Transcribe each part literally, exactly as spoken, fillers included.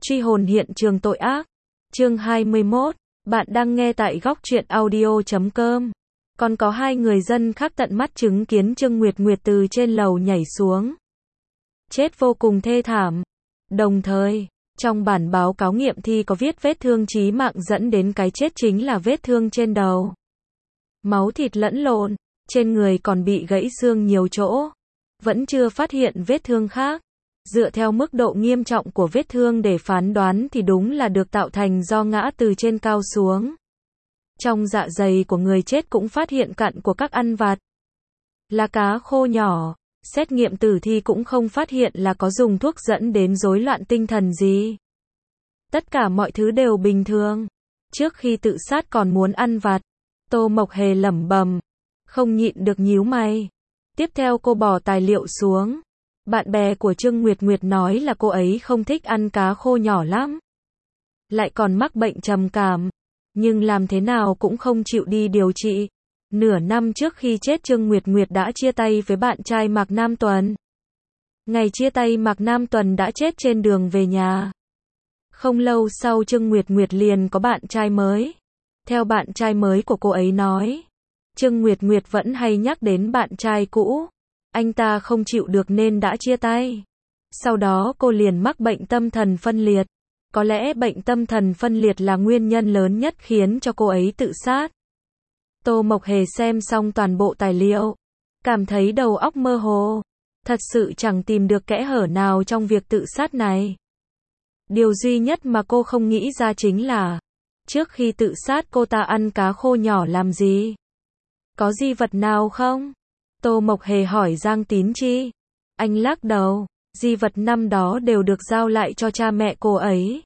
Truy hồn hiện trường tội ác. Chương hai mươi mốt. Bạn đang nghe tại góc truyện audio chấm com. Còn có hai người dân khác tận mắt chứng kiến Trương Nguyệt Nguyệt từ trên lầu nhảy xuống. Chết vô cùng thê thảm. Đồng thời, trong bản báo cáo nghiệm thi có viết vết thương chí mạng dẫn đến cái chết chính là vết thương trên đầu. Máu thịt lẫn lộn, trên người còn bị gãy xương nhiều chỗ. Vẫn chưa phát hiện vết thương khác. Dựa theo mức độ nghiêm trọng của vết thương để phán đoán thì đúng là được tạo thành do ngã từ trên cao xuống. Trong dạ dày của người chết cũng phát hiện cặn của các ăn vặt. Là cá khô nhỏ, xét nghiệm tử thi cũng không phát hiện là có dùng thuốc dẫn đến rối loạn tinh thần gì. Tất cả mọi thứ đều bình thường. Trước khi tự sát còn muốn ăn vặt. Tô Mộc Hề lẩm bẩm, không nhịn được nhíu mày. Tiếp theo cô bỏ tài liệu xuống. Bạn bè của Trương Nguyệt Nguyệt nói là cô ấy không thích ăn cá khô nhỏ lắm. Lại còn mắc bệnh trầm cảm. Nhưng làm thế nào cũng không chịu đi điều trị. Nửa năm trước khi chết Trương Nguyệt Nguyệt đã chia tay với bạn trai Mạc Nam Tuần. Ngày chia tay Mạc Nam Tuần đã chết trên đường về nhà. Không lâu sau Trương Nguyệt Nguyệt liền có bạn trai mới. Theo bạn trai mới của cô ấy nói, Trương Nguyệt Nguyệt vẫn hay nhắc đến bạn trai cũ. Anh ta không chịu được nên đã chia tay. Sau đó cô liền mắc bệnh tâm thần phân liệt. Có lẽ bệnh tâm thần phân liệt là nguyên nhân lớn nhất khiến cho cô ấy tự sát. Tô Mộc Hề xem xong toàn bộ tài liệu, cảm thấy đầu óc mơ hồ. Thật sự chẳng tìm được kẽ hở nào trong việc tự sát này. Điều duy nhất mà cô không nghĩ ra chính là, trước khi tự sát cô ta ăn cá khô nhỏ làm gì? Có di vật nào không? Tô Mộc Hề hỏi Giang Tín Chi. Anh lắc đầu, di vật năm đó đều được giao lại cho cha mẹ cô ấy.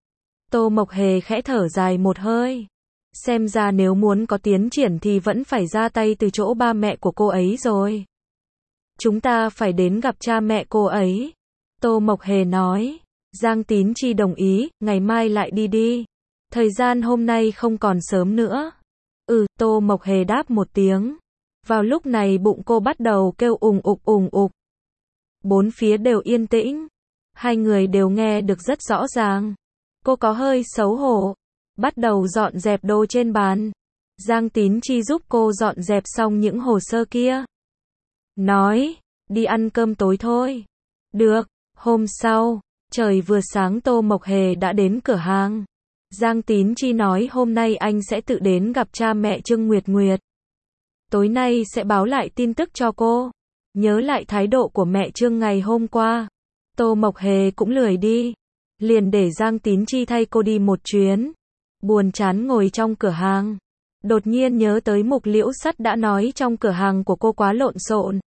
Tô Mộc Hề khẽ thở dài một hơi. Xem ra nếu muốn có tiến triển thì vẫn phải ra tay từ chỗ ba mẹ của cô ấy rồi. Chúng ta phải đến gặp cha mẹ cô ấy. Tô Mộc Hề nói. Giang Tín Chi đồng ý, ngày mai lại đi đi. Thời gian hôm nay không còn sớm nữa. Ừ, Tô Mộc Hề đáp một tiếng. Vào lúc này bụng cô bắt đầu kêu ùng ục ùng ục. Bốn phía đều yên tĩnh. Hai người đều nghe được rất rõ ràng. Cô có hơi xấu hổ. Bắt đầu dọn dẹp đồ trên bàn. Giang Tín Chi giúp cô dọn dẹp xong những hồ sơ kia. Nói, đi ăn cơm tối thôi. Được, hôm sau, trời vừa sáng Tô Mộc Hề đã đến cửa hàng. Giang Tín Chi nói hôm nay anh sẽ tự đến gặp cha mẹ Trương Nguyệt Nguyệt. Tối nay sẽ báo lại tin tức cho cô. Nhớ lại thái độ của mẹ Trương ngày hôm qua. Tô Mộc Hề cũng lười đi. Liền để Giang Tín Chi thay cô đi một chuyến. Buồn chán ngồi trong cửa hàng. Đột nhiên nhớ tới Mục Liễu Sắt đã nói trong cửa hàng của cô quá lộn xộn.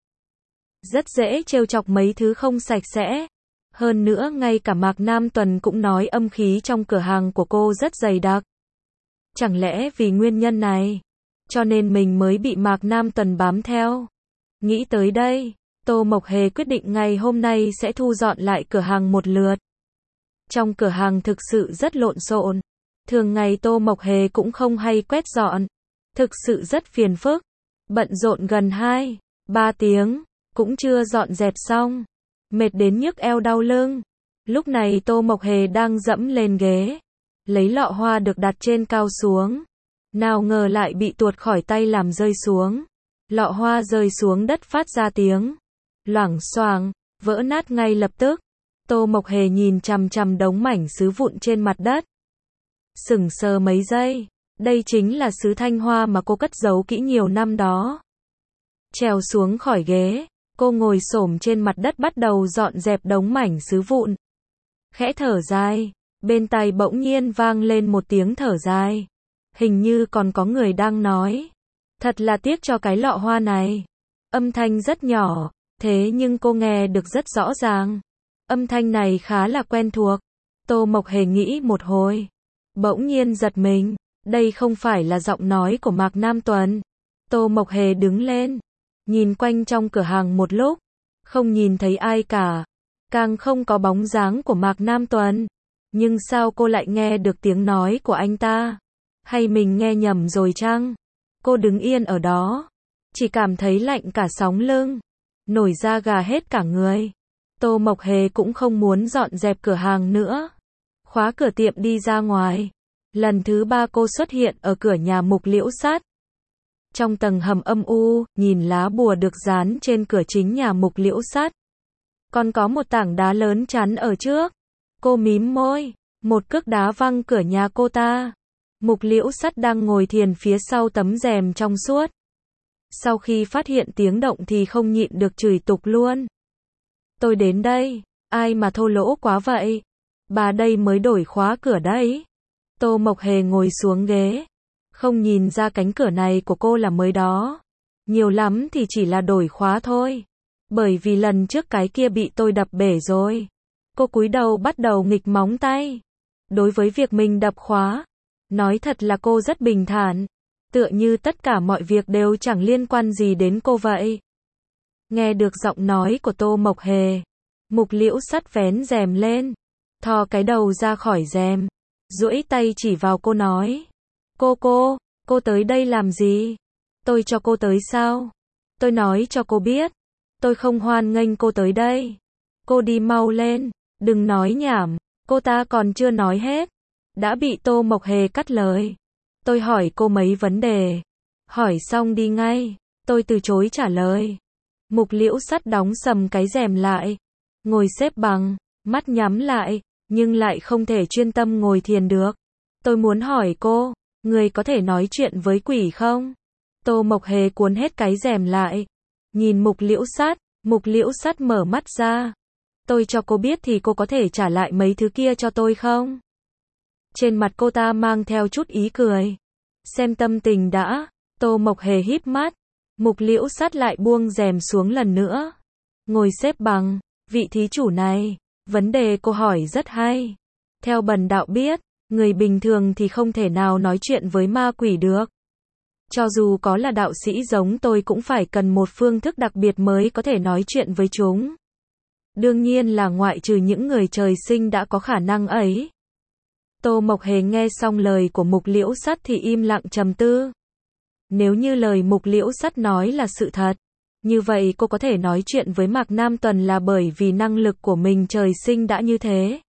Rất dễ trêu chọc mấy thứ không sạch sẽ. Hơn nữa ngay cả Mạc Nam Tuần cũng nói âm khí trong cửa hàng của cô rất dày đặc. Chẳng lẽ vì nguyên nhân này, cho nên mình mới bị Mạc Nam Tuần bám theo. Nghĩ tới đây, Tô Mộc Hề quyết định ngày hôm nay sẽ thu dọn lại cửa hàng một lượt. Trong cửa hàng thực sự rất lộn xộn. Thường ngày Tô Mộc Hề cũng không hay quét dọn. Thực sự rất phiền phức. Bận rộn gần hai, ba tiếng, cũng chưa dọn dẹp xong. Mệt đến nhức eo đau lưng. Lúc này Tô Mộc Hề đang dẫm lên ghế. Lấy lọ hoa được đặt trên cao xuống. Nào ngờ lại bị tuột khỏi tay làm rơi xuống. Lọ hoa rơi xuống đất phát ra tiếng loảng xoảng, vỡ nát ngay lập tức. Tô Mộc Hề nhìn chằm chằm đống mảnh sứ vụn trên mặt đất. Sững sờ mấy giây. Đây chính là sứ thanh hoa mà cô cất giấu kỹ nhiều năm đó. Trèo xuống khỏi ghế, cô ngồi xổm trên mặt đất bắt đầu dọn dẹp đống mảnh sứ vụn. Khẽ thở dài, bên tai bỗng nhiên vang lên một tiếng thở dài. Hình như còn có người đang nói. Thật là tiếc cho cái lọ hoa này. Âm thanh rất nhỏ, thế nhưng cô nghe được rất rõ ràng. Âm thanh này khá là quen thuộc. Tô Mộc Hề nghĩ một hồi. Bỗng nhiên giật mình. Đây không phải là giọng nói của Mạc Nam Tuần. Tô Mộc Hề đứng lên. Nhìn quanh trong cửa hàng một lúc. Không nhìn thấy ai cả. Càng không có bóng dáng của Mạc Nam Tuần. Nhưng sao cô lại nghe được tiếng nói của anh ta? Hay mình nghe nhầm rồi chăng? Cô đứng yên ở đó. Chỉ cảm thấy lạnh cả sống lưng. Nổi da gà hết cả người. Tô Mộc Hề cũng không muốn dọn dẹp cửa hàng nữa. khóa cửa tiệm đi ra ngoài. Lần thứ ba cô xuất hiện ở cửa nhà Mục Liễu Sát. Trong tầng hầm âm u, nhìn lá bùa được dán trên cửa chính nhà Mục Liễu Sát. Còn có một tảng đá lớn chắn ở trước. Cô mím môi, một cước đá văng cửa nhà cô ta. Mục Liễu Sát đang ngồi thiền phía sau tấm rèm trong suốt. Sau khi phát hiện tiếng động thì không nhịn được chửi tục luôn. Tôi đến đây, ai mà thô lỗ quá vậy? Bà đây mới đổi khóa cửa đấy. Tô Mộc Hề ngồi xuống ghế. Không nhìn ra cánh cửa này của cô là mới đó. Nhiều lắm thì chỉ là đổi khóa thôi. Bởi vì lần trước cái kia bị tôi đập bể rồi. Cô cúi đầu bắt đầu nghịch móng tay. Đối với việc mình đập khóa, nói thật là cô rất bình thản. Tựa như tất cả mọi việc đều chẳng liên quan gì đến cô vậy. Nghe được giọng nói của Tô Mộc Hề, Mục Liễu Sát vén rèm lên, thò cái đầu ra khỏi rèm, duỗi tay chỉ vào cô nói. Cô cô, cô tới đây làm gì? Tôi cho cô tới sao? Tôi nói cho cô biết, tôi không hoan nghênh cô tới đây. Cô đi mau lên, đừng nói nhảm. Cô ta còn chưa nói hết, đã bị Tô Mộc Hề cắt lời. Tôi hỏi cô mấy vấn đề. Hỏi xong đi ngay. Tôi từ chối trả lời. Mục Liễu Sát đóng sầm cái rèm lại. Ngồi xếp bằng, mắt nhắm lại, nhưng lại không thể chuyên tâm ngồi thiền được. Tôi muốn hỏi cô, người có thể nói chuyện với quỷ không? Tô Mộc Hề cuốn hết cái rèm lại. Nhìn Mục Liễu Sát, Mục Liễu Sát mở mắt ra. Tôi cho cô biết thì cô có thể trả lại mấy thứ kia cho tôi không? Trên mặt cô ta mang theo chút ý cười. Xem tâm tình đã. Tô Mộc Hề híp mắt. Mục Liễu Sát lại buông rèm xuống lần nữa. Ngồi xếp bằng. Vị thí chủ này, vấn đề cô hỏi rất hay. Theo bần đạo biết, người bình thường thì không thể nào nói chuyện với ma quỷ được. Cho dù có là đạo sĩ giống tôi cũng phải cần một phương thức đặc biệt mới có thể nói chuyện với chúng. Đương nhiên là ngoại trừ những người trời sinh đã có khả năng ấy. Tô Mộc Hề nghe xong lời của Mục Liễu Sát thì im lặng trầm tư. Nếu như lời Mục Liễu Sát nói là sự thật, như vậy cô có thể nói chuyện với Mạc Nam Tuần là bởi vì năng lực của mình trời sinh đã như thế.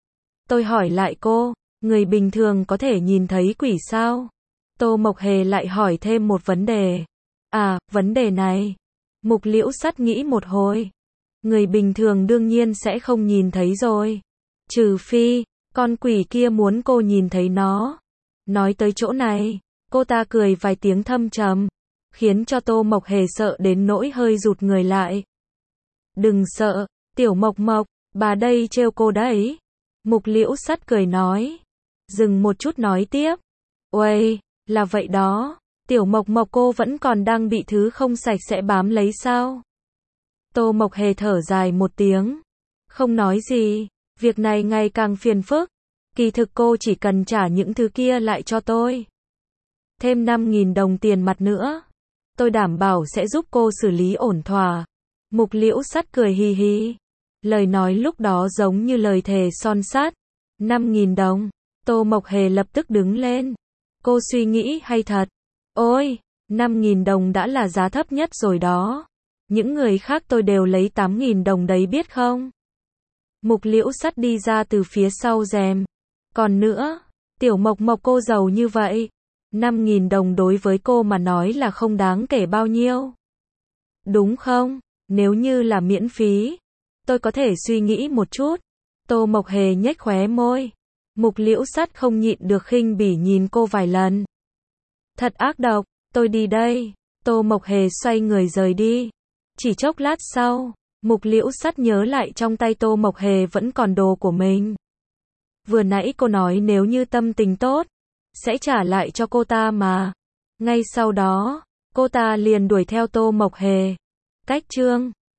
Tôi hỏi lại cô, người bình thường có thể nhìn thấy quỷ sao? Tô Mộc Hề lại hỏi thêm một vấn đề. À, vấn đề này. Mục Liễu Sát nghĩ một hồi. Người bình thường đương nhiên sẽ không nhìn thấy rồi. Trừ phi, con quỷ kia muốn cô nhìn thấy nó. Nói tới chỗ này, cô ta cười vài tiếng thâm trầm, khiến cho Tô Mộc Hề sợ đến nỗi hơi rụt người lại. Đừng sợ, Tiểu Mộc Mộc, bà đây trêu cô đấy. Mục Liễu Sát cười nói. Dừng một chút nói tiếp. Uầy, là vậy đó, Tiểu Mộc Mộc cô vẫn còn đang bị thứ không sạch sẽ bám lấy sao? Tô Mộc Hề thở dài một tiếng. Không nói gì, việc này ngày càng phiền phức. Kỳ thực cô chỉ cần trả những thứ kia lại cho tôi. Thêm năm nghìn đồng tiền mặt nữa. Tôi đảm bảo sẽ giúp cô xử lý ổn thỏa. Mục Liễu Sát cười hì hì. Lời nói lúc đó giống như lời thề son sắt. năm nghìn đồng. Tô Mộc Hề lập tức đứng lên. Cô suy nghĩ hay thật? Ôi, năm nghìn đồng đã là giá thấp nhất rồi đó. Những người khác tôi đều lấy tám nghìn đồng đấy biết không? Mục Liễu Sát đi ra từ phía sau rèm. Còn nữa, Tiểu Mộc Mộc cô giàu như vậy. năm nghìn đồng đối với cô mà nói là không đáng kể bao nhiêu. Đúng không? Nếu như là miễn phí, tôi có thể suy nghĩ một chút. Tô Mộc Hề nhếch khóe môi. Mục Liễu Sát không nhịn được khinh bỉ nhìn cô vài lần. Thật ác độc, tôi đi đây. Tô Mộc Hề xoay người rời đi. Chỉ chốc lát sau, Mục Liễu Sát nhớ lại trong tay Tô Mộc Hề vẫn còn đồ của mình. Vừa nãy cô nói nếu như tâm tình tốt, sẽ trả lại cho cô ta mà. Ngay sau đó, cô ta liền đuổi theo Tô Mộc Hề. Cách chương